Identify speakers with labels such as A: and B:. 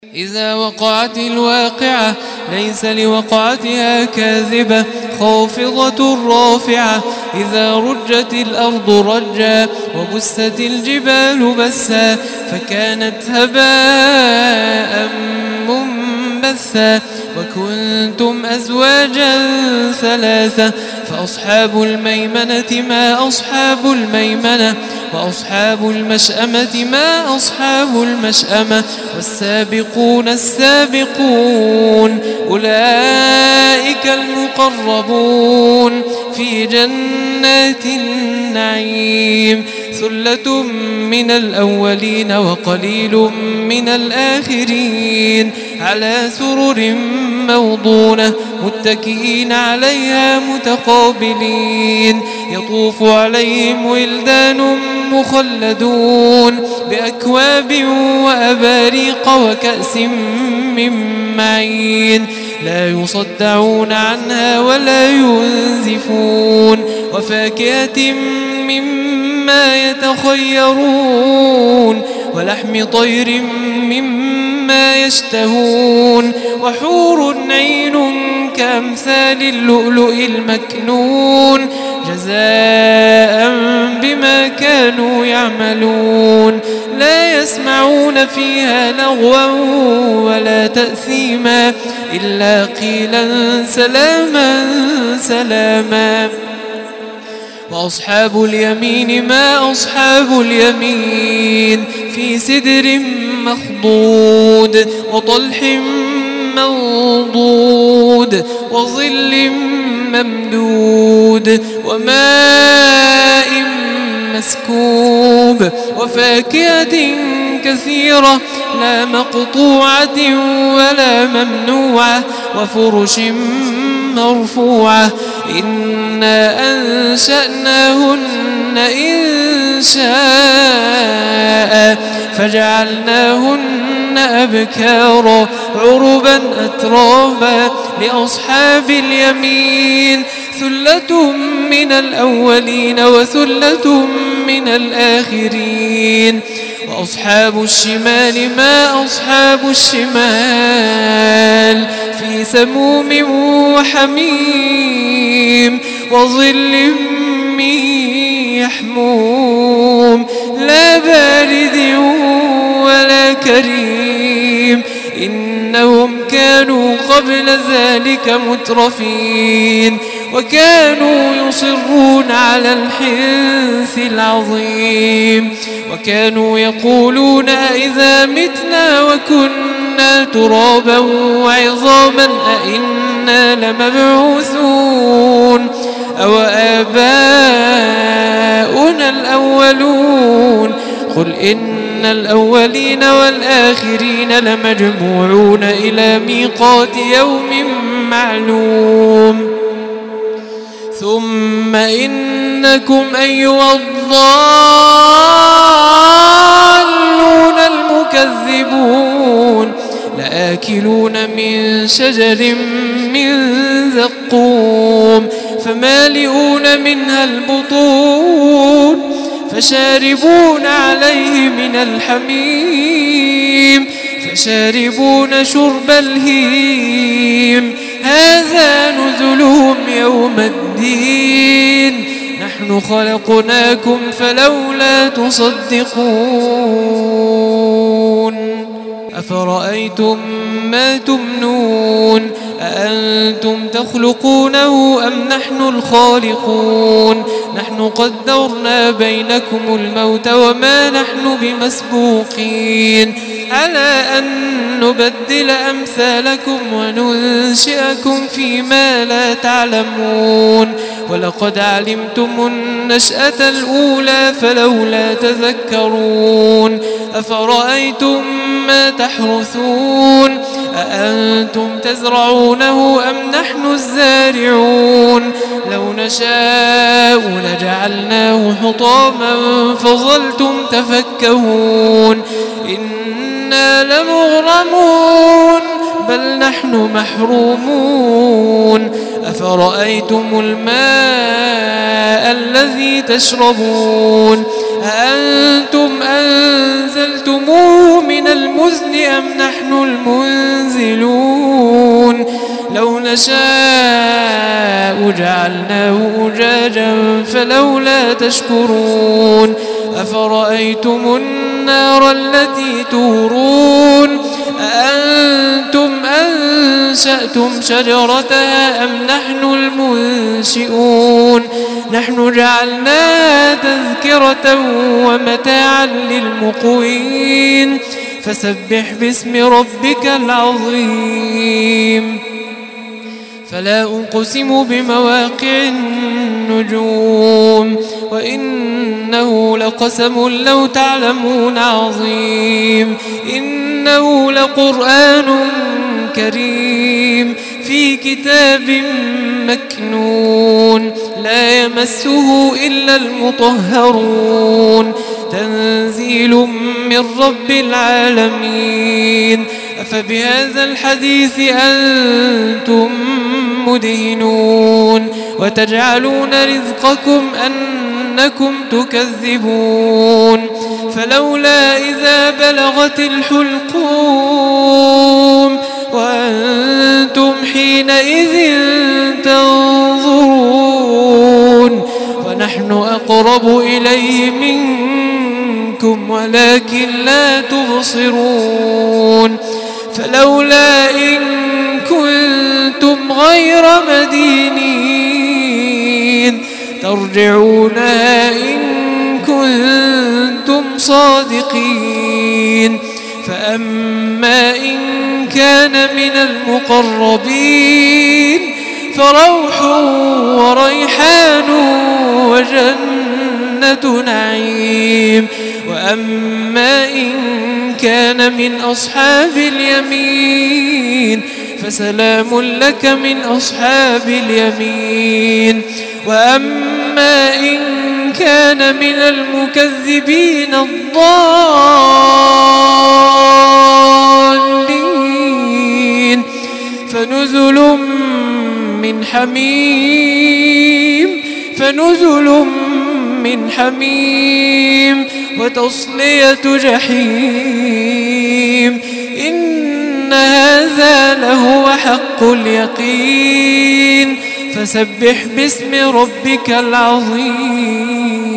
A: إذا وقعت الواقعة ليس لوقعتها كاذبة خافضة رافعة إذا رجت الأرض رجا وبست الجبال بسا فكانت هباء منبثا وكنتم أزواجا ثلاثة فأصحاب الميمنة ما أصحاب الميمنة وأصحاب المشأمة ما أصحاب المشأمة والسابقون السابقون أولئك المقربون في جنات النعيم ثلة من الأولين وقليل من الآخرين على سرر موضونة متكئين عليها متقابلين يطوف عليهم ولدان مخلدون بأكواب وأباريق وكأس من معين لا يصدعون عنها ولا ينزفون وفاكهة مما يتخيرون ولحم طير مما يشتهون وحور عين كأمثال اللؤلؤ المكنون جزاء بما كانوا يعملون لا يسمعون فيها لغوا ولا تأثيما إلا قيلا سلاما سلاما وأصحاب اليمين ما أصحاب اليمين في سدر مخضود وطلح منضود وظل ممدود وماء مسكوب وفاكهة كثيرة لا مقطوعة ولا ممنوعة وفرش مرفوعة إنا أنشأناهن إنشاء فجعلناهن أبكارا عربا أترابا لأصحاب اليمين ثلة من الأولين وثلة من الآخرين وأصحاب الشمال ما أصحاب الشمال في سموم وحميم وظل من يحموم لا بارد ولا كريم إنهم كانوا قبل ذلك مترفين وكانوا يصرون على الحنث العظيم وكانوا يقولون أئذا متنا وكنا ترابا وعظاما أئنا لمبعوثون أو آباؤنا الأولون قل إن الأولين والآخرين لمجموعون إلى ميقات يوم معلوم ثم إنكم أيها الضالون المكذبون لآكلون من شجر من زقوم فمالئون منها البطون فشاربون عليه من الحميم فشاربون شرب الهيم هذا نزلهم يوم الدين نحن خلقناكم فلولا تصدقون أفرأيتم ما تمنون أأنتم تخلقونه أم نحن الخالقون نحن قدرنا بينكم الموت وما نحن بمسبوقين على أن نبدل أمثالكم وننشئكم فيما لا تعلمون ولقد علمتم النشأة الأولى فلولا تذكرون أفرأيتم ما تحرثون أأنتم تزرعونه أم نحن الزارعون لو نشاء لجعلناه حطاما فظلتم تفكهون إنا لمغرمون بل نحن محرومون أفرأيتم الماء الذي تشربون أأنتم أنزلتموه من المزن أم نحن المنزلون لو نشاء جعلناه أجاجا فلولا تشكرون أفرأيتم النار التي تورون أأنتم أنشأتم شجرتها أم نحن المنشئون نحن جعلناها تذكرة ومتاعا للمقوين فسبح باسم ربك العظيم فلا أقسم بمواقع النجوم وإنه لقسم لو تعلمون عظيم إنه لقرآن كريم في كتاب مكنون لا يمسه إلا المطهرون تنزيل من رب العالمين أفبهذا الحديث أنتم مدهنون وتجعلون رزقكم أنكم تكذبون فلولا إذا بلغت الحلقوم وأنتم حينئذ تنظرون ونحن أقرب إليه منكم ولكن لا تبصرون فلولا إن كنتم غير مدينين ترجعونها إن كنتم صادقين فأما إن كان من المقربين فروح وريحان وجنة نعيم وأما إن كان من أصحاب اليمين فسلام لك من أصحاب اليمين وأما إن كان من المكذبين الضالين فنزل من حميم وتصلية جحيم إن هذا لهو حق اليقين فسبح باسم ربك العظيم